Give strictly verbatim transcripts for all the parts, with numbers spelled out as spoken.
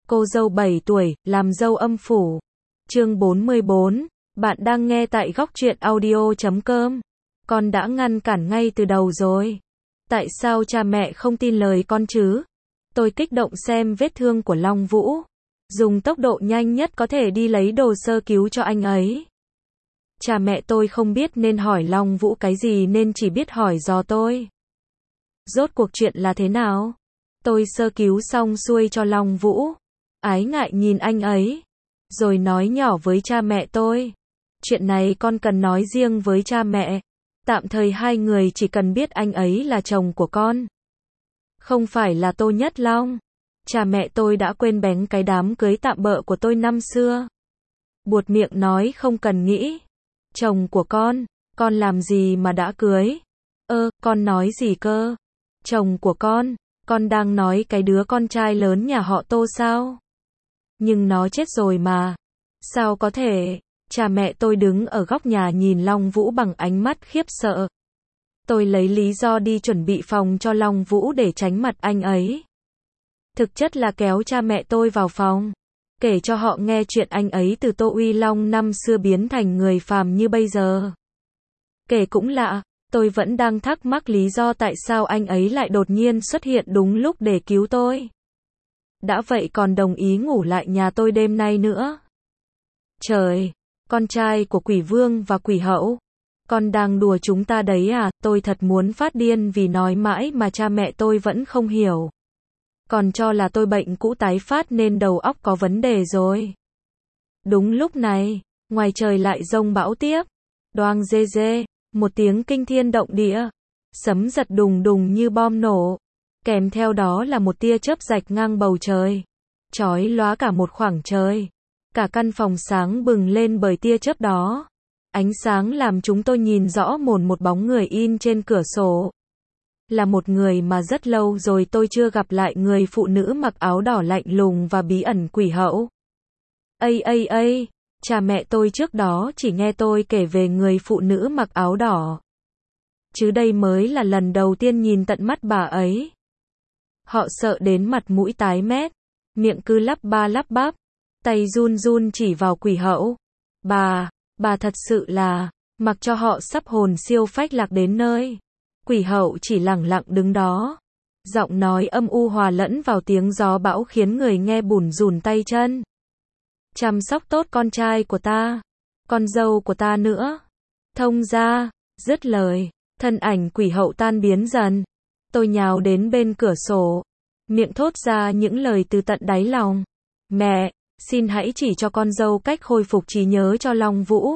Cô dâu bảy tuổi, làm dâu âm phủ. Chương bốn mươi bốn, bạn đang nghe tại góc truyện audio chấm com. Con đã ngăn cản ngay từ đầu rồi. Tại sao cha mẹ không tin lời con chứ? Tôi kích động xem vết thương của Long Vũ. Dùng tốc độ nhanh nhất có thể đi lấy đồ sơ cứu cho anh ấy. Cha mẹ tôi không biết nên hỏi Long Vũ cái gì nên chỉ biết hỏi dò tôi. Rốt cuộc chuyện là thế nào? Tôi sơ cứu xong xuôi cho Long Vũ. Ái ngại nhìn anh ấy. Rồi nói nhỏ với cha mẹ tôi. Chuyện này con cần nói riêng với cha mẹ. Tạm thời hai người chỉ cần biết anh ấy là chồng của con. Không phải là Tô Nhất Long. Cha mẹ tôi đã quên bén cái đám cưới tạm bợ của tôi năm xưa. Buột miệng nói không cần nghĩ. Chồng của con, con làm gì mà đã cưới? Ơ, con nói gì cơ? Chồng của con, con đang nói cái đứa con trai lớn nhà họ Tô sao? Nhưng nó chết rồi mà. Sao có thể? Cha mẹ tôi đứng ở góc nhà nhìn Long Vũ bằng ánh mắt khiếp sợ. Tôi lấy lý do đi chuẩn bị phòng cho Long Vũ để tránh mặt anh ấy. Thực chất là kéo cha mẹ tôi vào phòng. Kể cho họ nghe chuyện anh ấy từ Tô Uy Long năm xưa biến thành người phàm như bây giờ. Kể cũng lạ, tôi vẫn đang thắc mắc lý do tại sao anh ấy lại đột nhiên xuất hiện đúng lúc để cứu tôi. Đã vậy còn đồng ý ngủ lại nhà tôi đêm nay nữa. Trời, con trai của Quỷ Vương và Quỷ Hậu. Con đang đùa chúng ta đấy à? Tôi thật muốn phát điên vì nói mãi mà cha mẹ tôi vẫn không hiểu. Còn cho là tôi bệnh cũ tái phát nên đầu óc có vấn đề rồi. Đúng lúc này, ngoài trời lại giông bão tiếp. Đoang dê dê, một tiếng kinh thiên động địa. Sấm giật đùng đùng như bom nổ. Kèm theo đó là một tia chớp rạch ngang bầu trời. Chói lóa cả một khoảng trời. Cả căn phòng sáng bừng lên bởi tia chớp đó. Ánh sáng làm chúng tôi nhìn rõ mồn một bóng người in trên cửa sổ. Là một người mà rất lâu rồi tôi chưa gặp lại, người phụ nữ mặc áo đỏ lạnh lùng và bí ẩn Quỷ Hậu. Ây ây ây, cha mẹ tôi trước đó chỉ nghe tôi kể về người phụ nữ mặc áo đỏ. Chứ đây mới là lần đầu tiên nhìn tận mắt bà ấy. Họ sợ đến mặt mũi tái mét, miệng cứ lắp ba lắp bắp, tay run run chỉ vào Quỷ Hậu. Bà, bà thật sự là, mặc cho họ sắp hồn siêu phách lạc đến nơi. Quỷ Hậu chỉ lẳng lặng đứng đó. Giọng nói âm u hòa lẫn vào tiếng gió bão khiến người nghe bủn rủn tay chân. Chăm sóc tốt con trai của ta, con dâu của ta nữa. Thông ra, dứt lời, thân ảnh Quỷ Hậu tan biến dần. Tôi nhào đến bên cửa sổ, miệng thốt ra những lời từ tận đáy lòng. Mẹ, xin hãy chỉ cho con dâu cách khôi phục trí nhớ cho Long Vũ.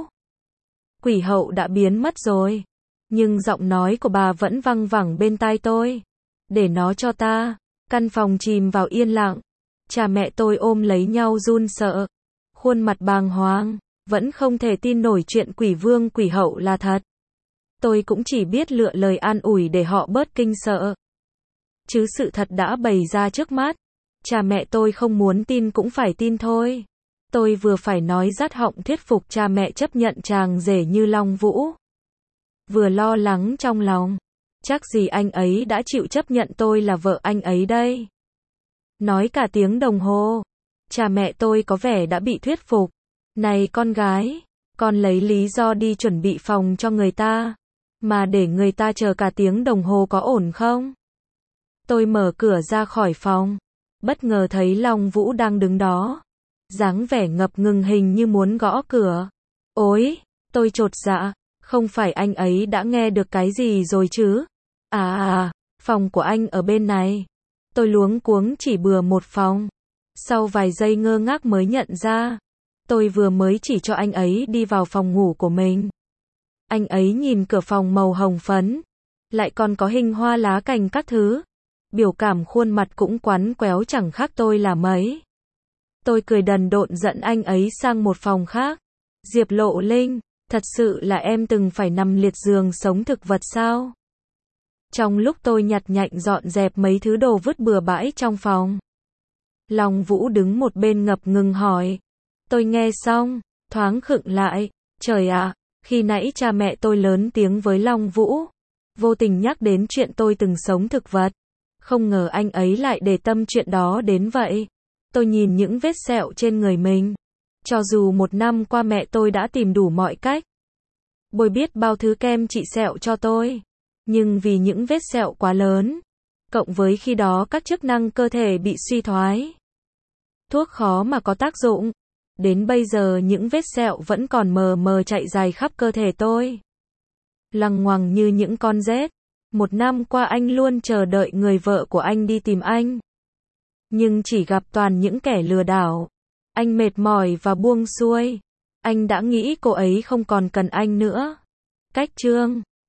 Quỷ Hậu đã biến mất rồi. Nhưng giọng nói của bà vẫn văng vẳng bên tai tôi. Để nó cho ta. Căn phòng chìm vào yên lặng. Cha mẹ tôi ôm lấy nhau run sợ. Khuôn mặt bàng hoàng. Vẫn không thể tin nổi chuyện Quỷ Vương Quỷ Hậu là thật. Tôi cũng chỉ biết lựa lời an ủi để họ bớt kinh sợ. Chứ sự thật đã bày ra trước mắt. Cha mẹ tôi không muốn tin cũng phải tin thôi. Tôi vừa phải nói rát họng thuyết phục cha mẹ chấp nhận chàng rể như Long Vũ. Vừa lo lắng trong lòng. Chắc gì anh ấy đã chịu chấp nhận tôi là vợ anh ấy đây. Nói cả tiếng đồng hồ. Cha mẹ tôi có vẻ đã bị thuyết phục. Này con gái, con lấy lý do đi chuẩn bị phòng cho người ta. Mà để người ta chờ cả tiếng đồng hồ có ổn không? Tôi mở cửa ra khỏi phòng. Bất ngờ thấy Long Vũ đang đứng đó. Dáng vẻ ngập ngừng hình như muốn gõ cửa. Ôi, tôi chột dạ. Không phải anh ấy đã nghe được cái gì rồi chứ? À à, phòng của anh ở bên này. Tôi luống cuống chỉ bừa một phòng. Sau vài giây ngơ ngác mới nhận ra. Tôi vừa mới chỉ cho anh ấy đi vào phòng ngủ của mình. Anh ấy nhìn cửa phòng màu hồng phấn. Lại còn có hình hoa lá cành các thứ. Biểu cảm khuôn mặt cũng quắn quéo chẳng khác tôi là mấy. Tôi cười đần độn dẫn anh ấy sang một phòng khác. Diệp Lộ Linh. Thật sự là em từng phải nằm liệt giường sống thực vật sao? Trong lúc tôi nhặt nhạnh dọn dẹp mấy thứ đồ vứt bừa bãi trong phòng. Long Vũ đứng một bên ngập ngừng hỏi. Tôi nghe xong, thoáng khựng lại. Trời ạ, khi nãy cha mẹ tôi lớn tiếng với Long Vũ. Vô tình nhắc đến chuyện tôi từng sống thực vật. Không ngờ anh ấy lại để tâm chuyện đó đến vậy. Tôi nhìn những vết sẹo trên người mình. Cho dù một năm qua mẹ tôi đã tìm đủ mọi cách bôi biết bao thứ kem trị sẹo cho tôi, nhưng vì những vết sẹo quá lớn, cộng với khi đó các chức năng cơ thể bị suy thoái, thuốc khó mà có tác dụng. Đến bây giờ những vết sẹo vẫn còn mờ mờ chạy dài khắp cơ thể tôi, lằng ngoằng như những con rết. Một năm qua anh luôn chờ đợi người vợ của anh đi tìm anh, nhưng chỉ gặp toàn những kẻ lừa đảo. Anh mệt mỏi và buông xuôi. Anh đã nghĩ cô ấy không còn cần anh nữa. Cách chương